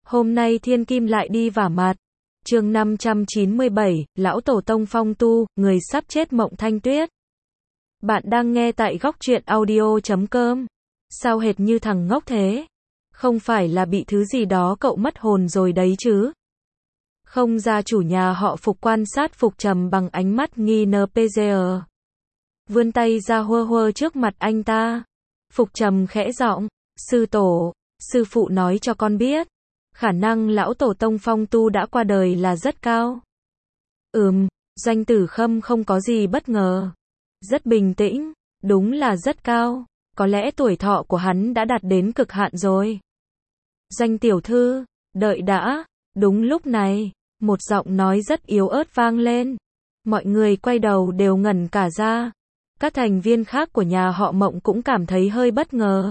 Hôm nay thiên kim lại đi vả mặt. Chương 597, Lão Tổ Tông phong tu, người sắp chết Mộng Thanh Tuyết. Bạn đang nghe tại góc truyện audio.com. Sao hệt như thằng ngốc thế? Không phải là bị thứ gì đó cậu mất hồn rồi đấy chứ? Không, gia chủ nhà họ Phục quan sát Phục Trầm bằng ánh mắt nghi ngờ PGR. Vươn tay ra hơ hơ trước mặt anh ta. Phục Trầm khẽ giọng, sư tổ, sư phụ nói cho con biết. Khả năng lão tổ tông phong tu đã qua đời là rất cao. Doanh Tử Khâm không có gì bất ngờ. Rất bình tĩnh, đúng là rất cao. Có lẽ tuổi thọ của hắn đã đạt đến cực hạn rồi. Doanh tiểu thư, đợi đã. Đúng lúc này, một giọng nói rất yếu ớt vang lên. Mọi người quay đầu đều ngẩn cả ra. Các thành viên khác của nhà họ Mộng cũng cảm thấy hơi bất ngờ.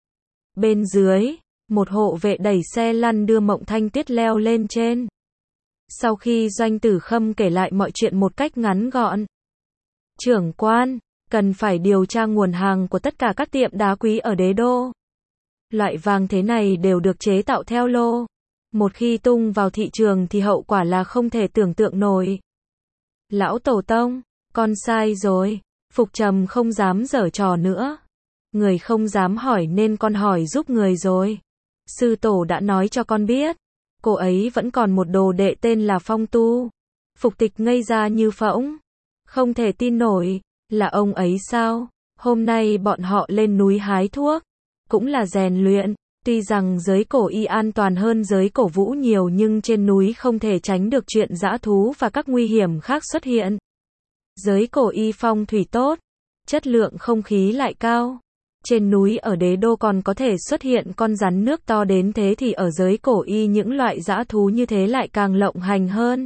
Bên dưới, một hộ vệ đẩy xe lăn đưa Mộng Thanh Tuyết leo lên trên. Sau khi Doanh Tử Khâm kể lại mọi chuyện một cách ngắn gọn. Trưởng quan, cần phải điều tra nguồn hàng của tất cả các tiệm đá quý ở đế đô. Loại vàng thế này đều được chế tạo theo lô. Một khi tung vào thị trường thì hậu quả là không thể tưởng tượng nổi. Lão Tổ Tông, con sai rồi. Phục Trầm không dám giở trò nữa. Người không dám hỏi nên con hỏi giúp người rồi. Sư tổ đã nói cho con biết. Cô ấy vẫn còn một đồ đệ tên là Phong Tu. Phục Tịch ngây ra như phỗng. Không thể tin nổi. Là ông ấy sao? Hôm nay bọn họ lên núi hái thuốc. Cũng là rèn luyện. Tuy rằng giới cổ y an toàn hơn giới cổ vũ nhiều nhưng trên núi không thể tránh được chuyện dã thú và các nguy hiểm khác xuất hiện. Giới cổ y phong thủy tốt. Chất lượng không khí lại cao. Trên núi ở đế đô còn có thể xuất hiện con rắn nước to đến thế thì ở giới cổ y những loại dã thú như thế lại càng lộng hành hơn.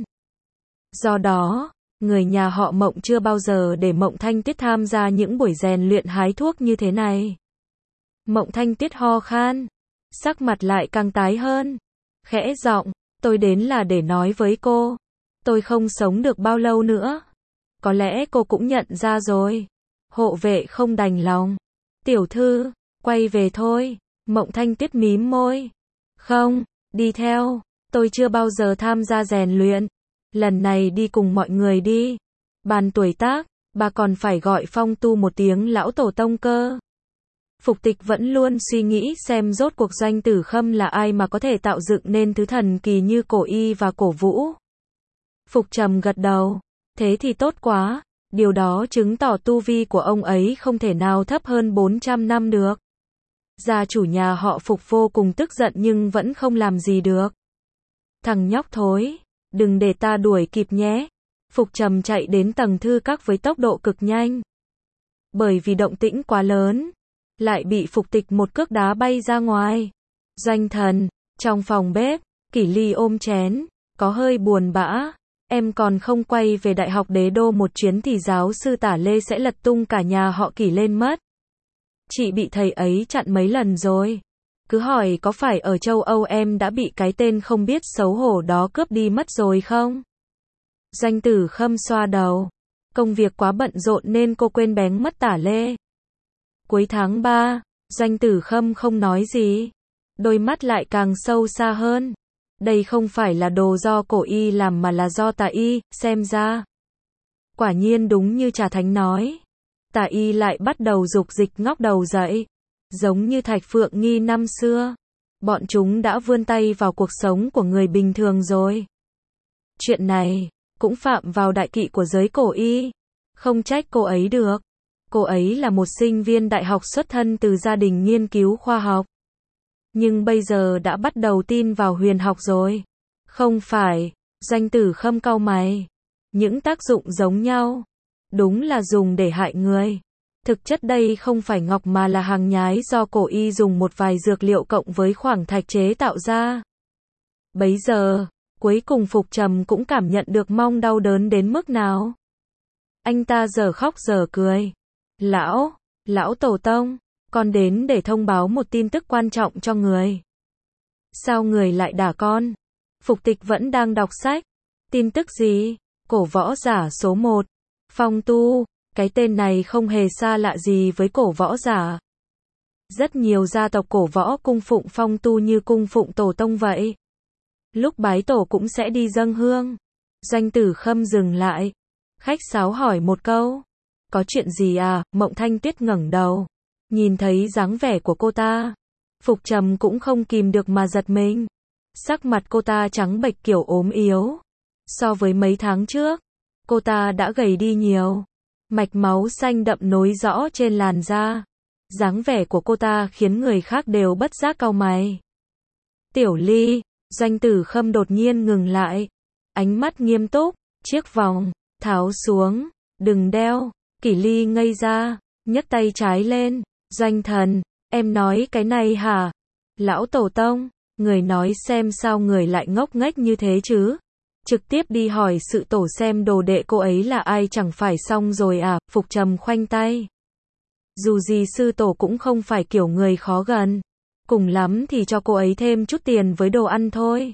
Do đó, người nhà họ Mộng chưa bao giờ để Mộng Thanh Tuyết tham gia những buổi rèn luyện hái thuốc như thế này. Mộng Thanh Tuyết ho khan, sắc mặt lại càng tái hơn. Khẽ giọng, tôi đến là để nói với cô. Tôi không sống được bao lâu nữa. Có lẽ cô cũng nhận ra rồi. Hộ vệ không đành lòng. Tiểu thư, quay về thôi. Mộng Thanh Tuyết mím môi. Không, đi theo. Tôi chưa bao giờ tham gia rèn luyện. Lần này đi cùng mọi người đi. Bàn tuổi tác, bà còn phải gọi Phong Tu một tiếng lão tổ tông cơ. Phục Tịch vẫn luôn suy nghĩ xem rốt cuộc Doanh Tử Khâm là ai mà có thể tạo dựng nên thứ thần kỳ như cổ y và cổ vũ. Phục Trầm gật đầu. Thế thì tốt quá. Điều đó chứng tỏ tu vi của ông ấy không thể nào thấp hơn 400 năm được. Gia chủ nhà họ Phục vô cùng tức giận nhưng vẫn không làm gì được. Thằng nhóc thối, đừng để ta đuổi kịp nhé. Phục Trầm chạy đến tầng thư các với tốc độ cực nhanh. Bởi vì động tĩnh quá lớn, lại bị Phục Tịch một cước đá bay ra ngoài. Doanh thần, trong phòng bếp, Kỷ Ly ôm chén, có hơi buồn bã. Em còn không quay về Đại học Đế Đô một chuyến thì giáo sư Tả Lê sẽ lật tung cả nhà họ Kỷ lên mất. Chị bị thầy ấy chặn mấy lần rồi. Cứ hỏi có phải ở châu Âu em đã bị cái tên không biết xấu hổ đó cướp đi mất rồi không? Doanh Tử Khâm xoa đầu. Công việc quá bận rộn nên cô quên bén mất Tả Lê. Cuối tháng 3, Doanh Tử Khâm không nói gì. Đôi mắt lại càng sâu xa hơn. Đây không phải là đồ do cổ y làm mà là do tà y, xem ra. Quả nhiên đúng như Trà Thánh nói. Tà y lại bắt đầu dục dịch ngóc đầu dậy. Giống như Thạch Phượng Nghi năm xưa. Bọn chúng đã vươn tay vào cuộc sống của người bình thường rồi. Chuyện này, cũng phạm vào đại kỵ của giới cổ y. Không trách cô ấy được. Cô ấy là một sinh viên đại học xuất thân từ gia đình nghiên cứu khoa học. Nhưng bây giờ đã bắt đầu tin vào huyền học rồi. Không phải, Doanh Tử Khâm cau mày. Những tác dụng giống nhau. Đúng là dùng để hại người. Thực chất đây không phải ngọc mà là hàng nhái do cổ y dùng một vài dược liệu cộng với khoảng thạch chế tạo ra. Bấy giờ, cuối cùng Phục Trầm cũng cảm nhận được mong đau đớn đến mức nào. Anh ta giờ khóc giờ cười. Lão Tổ Tông. Con đến để thông báo một tin tức quan trọng cho người. Sao người lại đả con? Phục Tịch vẫn đang đọc sách. Tin tức gì? Cổ võ giả số 1. Phong Tu. Cái tên này không hề xa lạ gì với cổ võ giả. Rất nhiều gia tộc cổ võ cung phụng Phong Tu như cung phụng tổ tông vậy. lúc bái tổ cũng sẽ đi dâng hương. Doanh Tử Khâm dừng lại, khách sáo hỏi một câu. Có chuyện gì à? Mộng Thanh Tuyết ngẩng đầu, nhìn thấy dáng vẻ của cô ta. Phục Trầm cũng không kìm được mà giật mình. Sắc mặt cô ta trắng bệch kiểu ốm yếu. So với mấy tháng trước, cô ta đã gầy đi nhiều. Mạch máu xanh đậm nối rõ trên làn da. Dáng vẻ của cô ta khiến người khác đều bất giác cau mày. Tiểu Ly, Doanh Tử Khâm đột nhiên ngừng lại. Ánh mắt nghiêm túc, chiếc vòng, tháo xuống, đừng đeo. Kỷ Ly ngây ra, nhấc tay trái lên. Doanh thần, em nói cái này hả? Lão Tổ Tông, người nói xem sao người lại ngốc nghếch như thế chứ? Trực tiếp đi hỏi sự tổ xem đồ đệ cô ấy là ai chẳng phải xong rồi à? Phục Trầm khoanh tay. Dù gì sư tổ cũng không phải kiểu người khó gần. Cùng lắm thì cho cô ấy thêm chút tiền với đồ ăn thôi.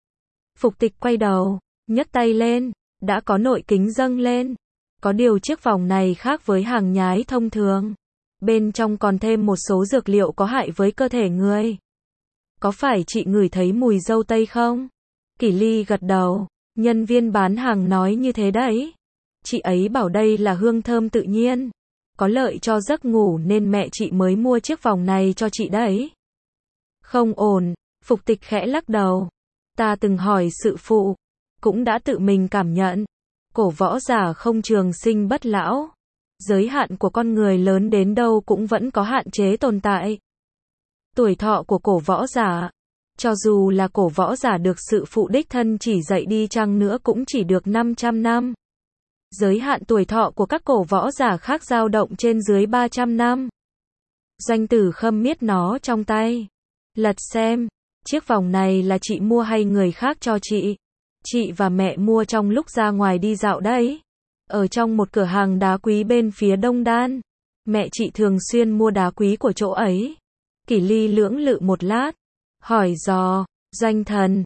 Phục Tịch quay đầu, nhấc tay lên, đã có nội kính dâng lên. Có điều chiếc vòng này khác với hàng nhái thông thường. Bên trong còn thêm một số dược liệu có hại với cơ thể người. Có phải chị ngửi thấy mùi dâu tây không? Kỷ Ly gật đầu, nhân viên bán hàng nói như thế đấy. Chị ấy bảo đây là hương thơm tự nhiên, có lợi cho giấc ngủ nên mẹ chị mới mua chiếc vòng này cho chị đấy. Không ổn, Phục Tịch khẽ lắc đầu. Ta từng hỏi sự phụ, cũng đã tự mình cảm nhận. Cổ võ giả không trường sinh bất lão. Giới hạn của con người lớn đến đâu cũng vẫn có hạn chế tồn tại. Tuổi thọ của cổ võ giả, cho dù là cổ võ giả được sự phụ đích thân chỉ dạy đi chăng nữa cũng chỉ được 500 năm. Giới hạn tuổi thọ của các cổ võ giả khác dao động trên dưới 300 năm. Doanh Tử Khâm miết nó trong tay. Lật xem, chiếc vòng này là chị mua hay người khác cho chị? Chị và mẹ mua trong lúc ra ngoài đi dạo đấy. Ở trong một cửa hàng đá quý bên phía Đông Đan. Mẹ chị thường xuyên mua đá quý của chỗ ấy. Kỷ Ly lưỡng lự một lát. Hỏi dò, Doanh thần,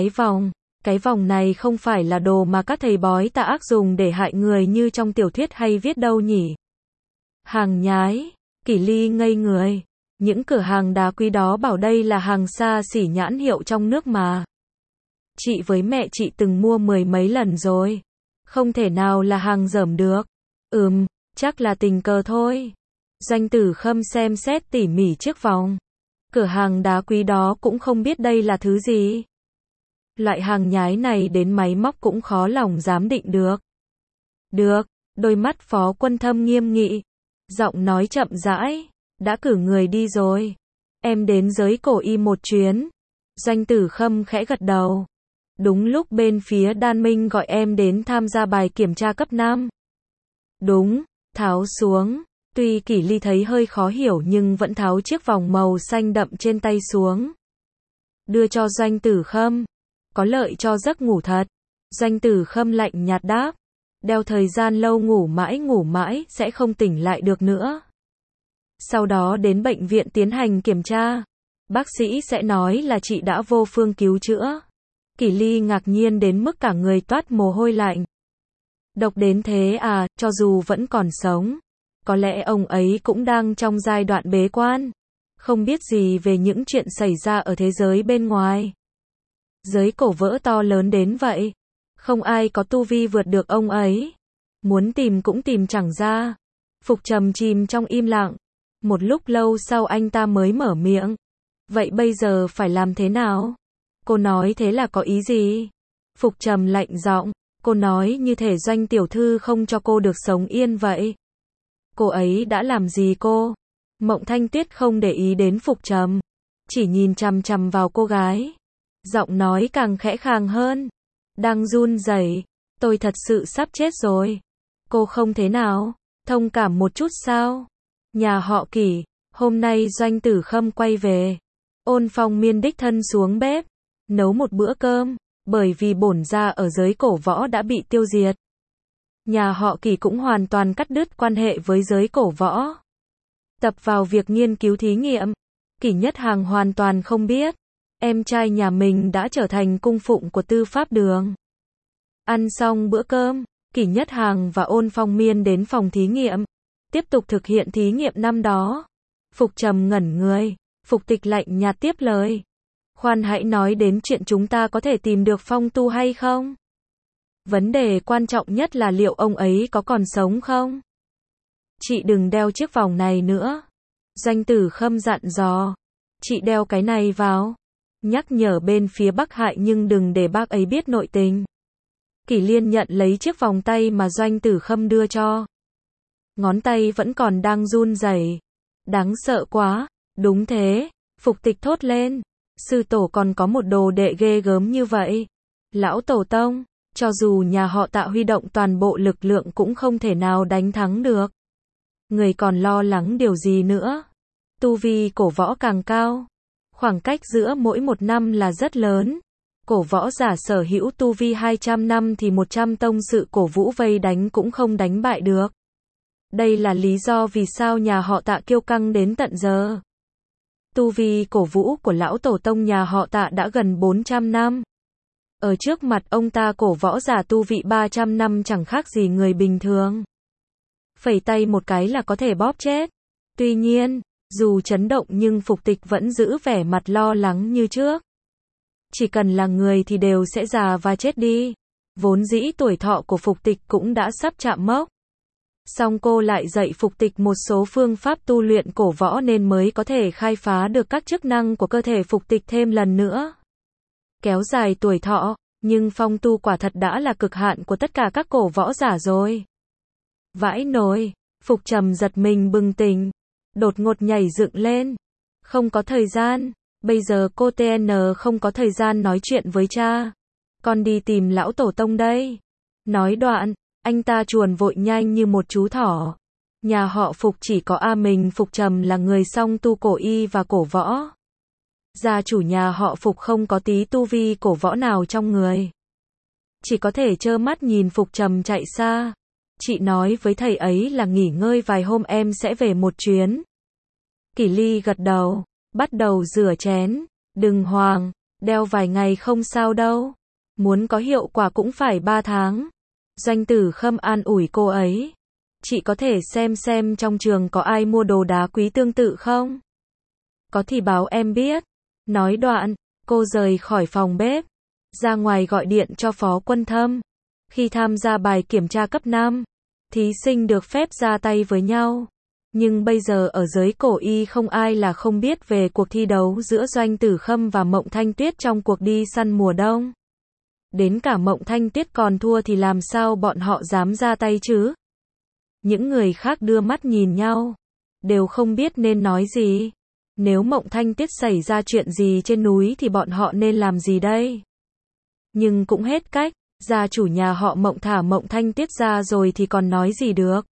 cái vòng này không phải là đồ mà các thầy bói tà ác dùng để hại người như trong tiểu thuyết hay viết đâu nhỉ? Hàng nhái, Kỷ Ly ngây người. Những cửa hàng đá quý đó bảo đây là hàng xa xỉ nhãn hiệu trong nước mà. Chị với mẹ chị từng mua 10 mấy lần rồi. Không thể nào là hàng dởm được. Chắc là tình cờ thôi. Doanh Tử Khâm xem xét tỉ mỉ chiếc vòng. Cửa hàng đá quý đó cũng không biết đây là thứ gì. Loại hàng nhái này đến máy móc cũng khó lòng dám định được. Được, đôi mắt Phó Quân Thâm nghiêm nghị. Giọng nói chậm rãi. Đã cử người đi rồi. Em đến giới cổ y một chuyến. Doanh Tử Khâm khẽ gật đầu. Đúng lúc bên phía Đan Minh gọi em đến tham gia bài kiểm tra cấp 5. Đúng, tháo xuống. Tuy Kỷ Ly thấy hơi khó hiểu nhưng vẫn tháo chiếc vòng màu xanh đậm trên tay xuống. Đưa cho Doanh Tử Khâm. Có lợi cho giấc ngủ thật. Doanh Tử Khâm lạnh nhạt đáp. Đeo thời gian lâu ngủ mãi sẽ không tỉnh lại được nữa. Sau đó đến bệnh viện tiến hành kiểm tra. Bác sĩ sẽ nói là chị đã vô phương cứu chữa. Kỷ Ly ngạc nhiên đến mức cả người toát mồ hôi lạnh. Độc đến thế à? Cho dù vẫn còn sống, có lẽ ông ấy cũng đang trong giai đoạn bế quan, không biết gì về những chuyện xảy ra ở thế giới bên ngoài. Giới cổ vỡ to lớn đến vậy, không ai có tu vi vượt được ông ấy. Muốn tìm cũng tìm chẳng ra. Phục Trầm chìm trong im lặng. Một lúc lâu sau anh ta mới mở miệng. Vậy bây giờ phải làm thế nào? Cô nói thế là có ý gì? Phục Trầm lạnh giọng. Cô nói như thể Doanh tiểu thư không cho cô được sống yên vậy. Cô ấy đã làm gì cô? Mộng Thanh Tuyết không để ý đến Phục Trầm, chỉ nhìn chằm chằm vào cô gái. Giọng nói càng khẽ khàng hơn. Đang run rẩy. Tôi thật sự sắp chết rồi. Cô không thế nào? Thông cảm một chút sao? Nhà họ Kỷ, hôm nay Doanh Tử Khâm quay về. Ôn Phong Miên đích thân xuống bếp, nấu một bữa cơm, bởi vì bổn gia ở giới cổ võ đã bị tiêu diệt. Nhà họ Kỷ cũng hoàn toàn cắt đứt quan hệ với giới cổ võ. Tập vào việc nghiên cứu thí nghiệm. Kỷ Nhất Hàng hoàn toàn không biết. Em trai nhà mình đã trở thành cung phụng của Tư Pháp Đường. Ăn xong bữa cơm, Kỷ Nhất Hàng và Ôn Phong Miên đến phòng thí nghiệm. Tiếp tục thực hiện thí nghiệm năm đó. Phục Trầm ngẩn người. Phục Tịch lạnh nhạt tiếp lời. Khoan hãy nói đến chuyện chúng ta có thể tìm được Phong Tu hay không? Vấn đề quan trọng nhất là liệu ông ấy có còn sống không? Chị đừng đeo chiếc vòng này nữa. Doanh Tử Khâm dặn dò. Chị đeo cái này vào. Nhắc nhở bên phía Bắc Hại nhưng đừng để bác ấy biết nội tình. Kỷ Liên nhận lấy chiếc vòng tay mà Doanh Tử Khâm đưa cho. Ngón tay vẫn còn đang run rẩy. Đáng sợ quá. Đúng thế. Phục Tịch thốt lên. Sư tổ còn có một đồ đệ ghê gớm như vậy. Lão Tổ Tông, cho dù nhà họ Tạ huy động toàn bộ lực lượng cũng không thể nào đánh thắng được. Người còn lo lắng điều gì nữa? Tu vi cổ võ càng cao. Khoảng cách giữa mỗi một năm là rất lớn. Cổ võ giả sở hữu tu vi 200 năm thì 100 tông sự cổ vũ vây đánh cũng không đánh bại được. Đây là lý do vì sao nhà họ Tạ kiêu căng đến tận giờ. Tu vi cổ vũ của lão tổ tông nhà họ Tạ đã gần 400 năm. Ở trước mặt ông ta cổ võ giả tu vị 300 năm chẳng khác gì người bình thường. Phẩy tay một cái là có thể bóp chết. Tuy nhiên, dù chấn động nhưng Phục Tịch vẫn giữ vẻ mặt lo lắng như trước. Chỉ cần là người thì đều sẽ già và chết đi. Vốn dĩ tuổi thọ của Phục Tịch cũng đã sắp chạm mốc. Song cô lại dạy Phục Tịch một số phương pháp tu luyện cổ võ nên mới có thể khai phá được các chức năng của cơ thể Phục Tịch thêm lần nữa. Kéo dài tuổi thọ, nhưng Phong Tu quả thật đã là cực hạn của tất cả các cổ võ giả rồi. Vãi nồi, Phục Trầm giật mình bừng tỉnh, đột ngột nhảy dựng lên. Không có thời gian, bây giờ cô TN không có thời gian nói chuyện với cha. Con đi tìm lão tổ tông đây. Nói đoạn, anh ta chuồn vội nhanh như một chú thỏ. Nhà họ Phục chỉ có mình Phục Trầm là người song tu cổ y và cổ võ. Gia chủ nhà họ Phục không có tí tu vi cổ võ nào trong người. Chỉ có thể trơ mắt nhìn Phục Trầm chạy xa. Chị nói với thầy ấy là nghỉ ngơi vài hôm em sẽ về một chuyến. Kỷ Ly gật đầu, bắt đầu rửa chén. Đừng hoang, đeo vài ngày không sao đâu. Muốn có hiệu quả cũng phải 3 tháng. Doanh Tử Khâm an ủi cô ấy. Chị có thể xem trong trường có ai mua đồ đá quý tương tự không? Có thì báo em biết. Nói đoạn, cô rời khỏi phòng bếp, ra ngoài gọi điện cho Phó Quân Thâm. Khi tham gia bài kiểm tra cấp 5, thí sinh được phép ra tay với nhau. Nhưng bây giờ ở giới cổ y không ai là không biết về cuộc thi đấu giữa Doanh Tử Khâm và Mộng Thanh Tuyết trong cuộc đi săn mùa đông. Đến cả Mộng Thanh Tuyết còn thua thì làm sao bọn họ dám ra tay chứ? Những người khác đưa mắt nhìn nhau, đều không biết nên nói gì. Nếu Mộng Thanh Tuyết xảy ra chuyện gì trên núi thì bọn họ nên làm gì đây? Nhưng cũng hết cách, gia chủ nhà họ Mộng thả Mộng Thanh Tuyết ra rồi thì còn nói gì được.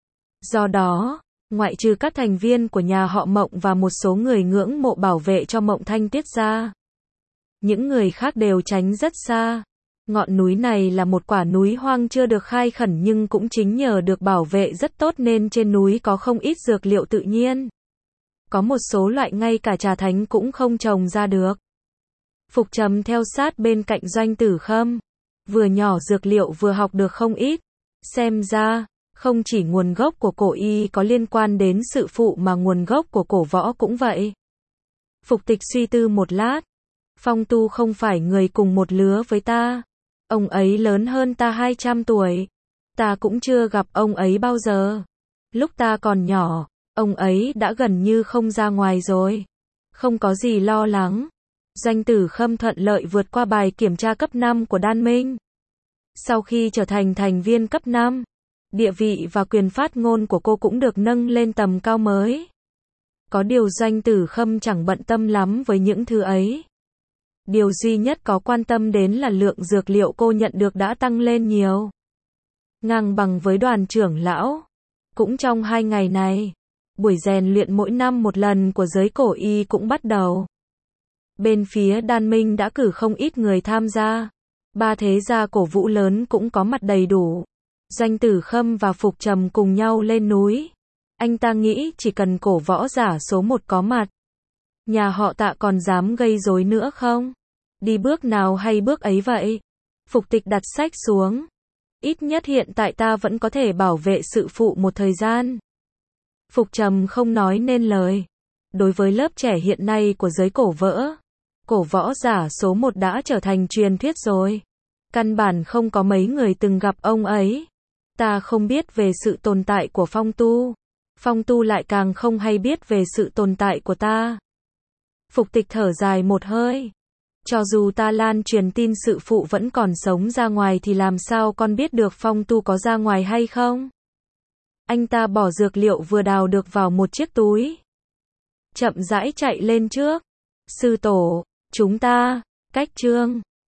Do đó, ngoại trừ các thành viên của nhà họ Mộng và một số người ngưỡng mộ bảo vệ cho Mộng Thanh Tuyết ra, những người khác đều tránh rất xa. Ngọn núi này là một quả núi hoang chưa được khai khẩn nhưng cũng chính nhờ được bảo vệ rất tốt nên trên núi có không ít dược liệu tự nhiên. Có một số loại ngay cả trà thánh cũng không trồng ra được. Phục Trầm theo sát bên cạnh Doanh Tử Khâm. Vừa nhỏ dược liệu vừa học được không ít. Xem ra, không chỉ nguồn gốc của cổ y có liên quan đến sự phụ mà nguồn gốc của cổ võ cũng vậy. Phục Tịch suy tư một lát. Phong Tu không phải người cùng một lứa với ta. Ông ấy lớn hơn ta 200 tuổi. Ta cũng chưa gặp ông ấy bao giờ. Lúc ta còn nhỏ, ông ấy đã gần như không ra ngoài rồi. Không có gì lo lắng. Doanh Tử Khâm thuận lợi vượt qua bài kiểm tra cấp 5 của Đan Minh. Sau khi trở thành thành viên cấp 5, địa vị và quyền phát ngôn của cô cũng được nâng lên tầm cao mới. Có điều Doanh Tử Khâm chẳng bận tâm lắm với những thứ ấy. Điều duy nhất có quan tâm đến là lượng dược liệu cô nhận được đã tăng lên nhiều. Ngang bằng với Đoàn trưởng lão. Cũng trong 2 ngày này, buổi rèn luyện mỗi năm một lần của giới cổ y cũng bắt đầu. Bên phía Đan Minh đã cử không ít người tham gia. 3 thế gia cổ vũ lớn cũng có mặt đầy đủ. Doanh Tử Khâm và Phục Trầm cùng nhau lên núi. Anh ta nghĩ chỉ cần cổ võ giả số 1 có mặt, nhà họ Tạ còn dám gây rối nữa không? Đi bước nào hay bước ấy vậy? Phục Tịch đặt sách xuống. Ít nhất hiện tại ta vẫn có thể bảo vệ sự phụ một thời gian. Phục Trầm không nói nên lời. Đối với lớp trẻ hiện nay của giới cổ võ, Cổ võ giả số 1 đã trở thành truyền thuyết rồi. Căn bản không có mấy người từng gặp ông ấy. Ta không biết về sự tồn tại của Phong Tu. Phong Tu lại càng không hay biết về sự tồn tại của ta. Phục Tịch thở dài một hơi. Cho dù ta lan truyền tin sự phụ vẫn còn sống ra ngoài thì làm sao con biết được Phong Tu có ra ngoài hay không? Anh ta bỏ dược liệu vừa đào được vào một chiếc túi. Chậm rãi chạy lên trước. Sư tổ, chúng ta, cách Trương